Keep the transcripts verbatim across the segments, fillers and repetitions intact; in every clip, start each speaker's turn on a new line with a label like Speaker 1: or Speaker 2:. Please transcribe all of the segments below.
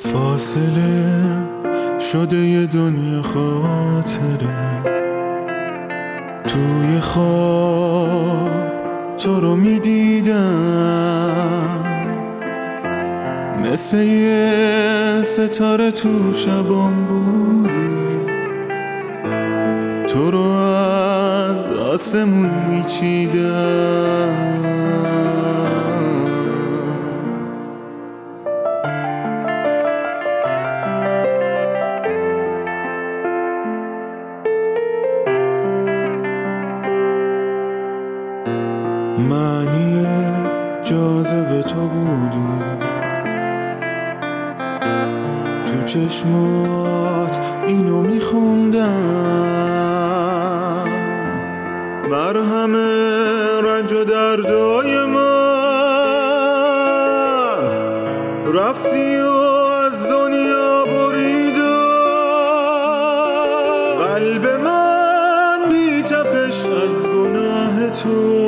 Speaker 1: فاصله شده یه دنیا خاطره، توی خواب تو رو میدیدم مثل یه ستاره تو شبام بودی، تو رو از آسمون میچیدم. معنی جاذبه تو بودی، تو چشمات اینو میخوندم، مرهم رنج و دردای من، رفتی و از دنیا بریدم. قلب من بی تپش از گناه تو،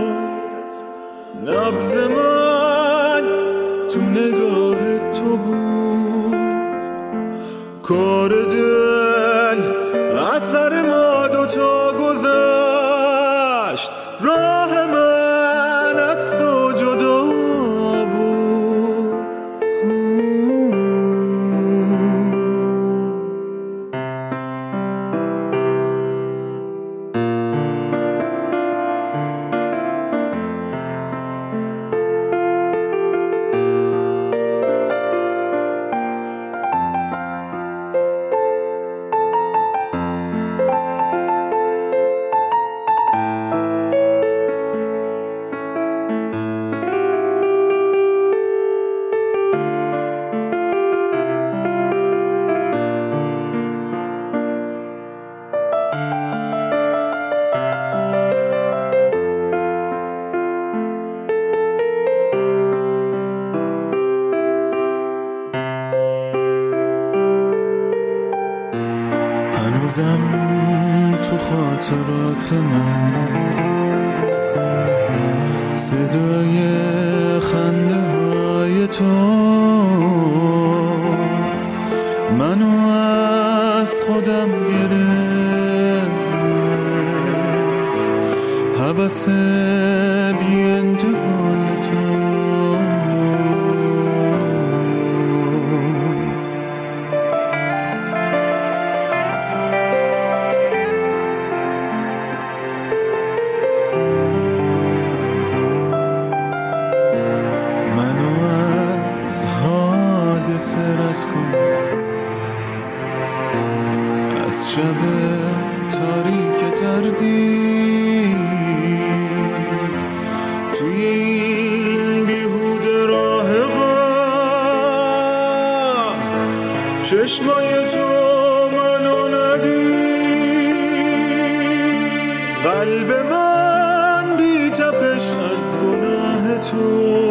Speaker 1: نبض من تو نگاه تو بود، کار دل اثر ما دوتا گذشت، راه من از تو جدا بود. هنوزم تو خاطرات من صدای خنده های تو منو از خودم گرفت، هوس بی انتهای تو. سرت کن از شب تاریک تردید، توی این بیهوده راه غم، چشمای تو منو ندید. قلب من بی تپش از گناه تو،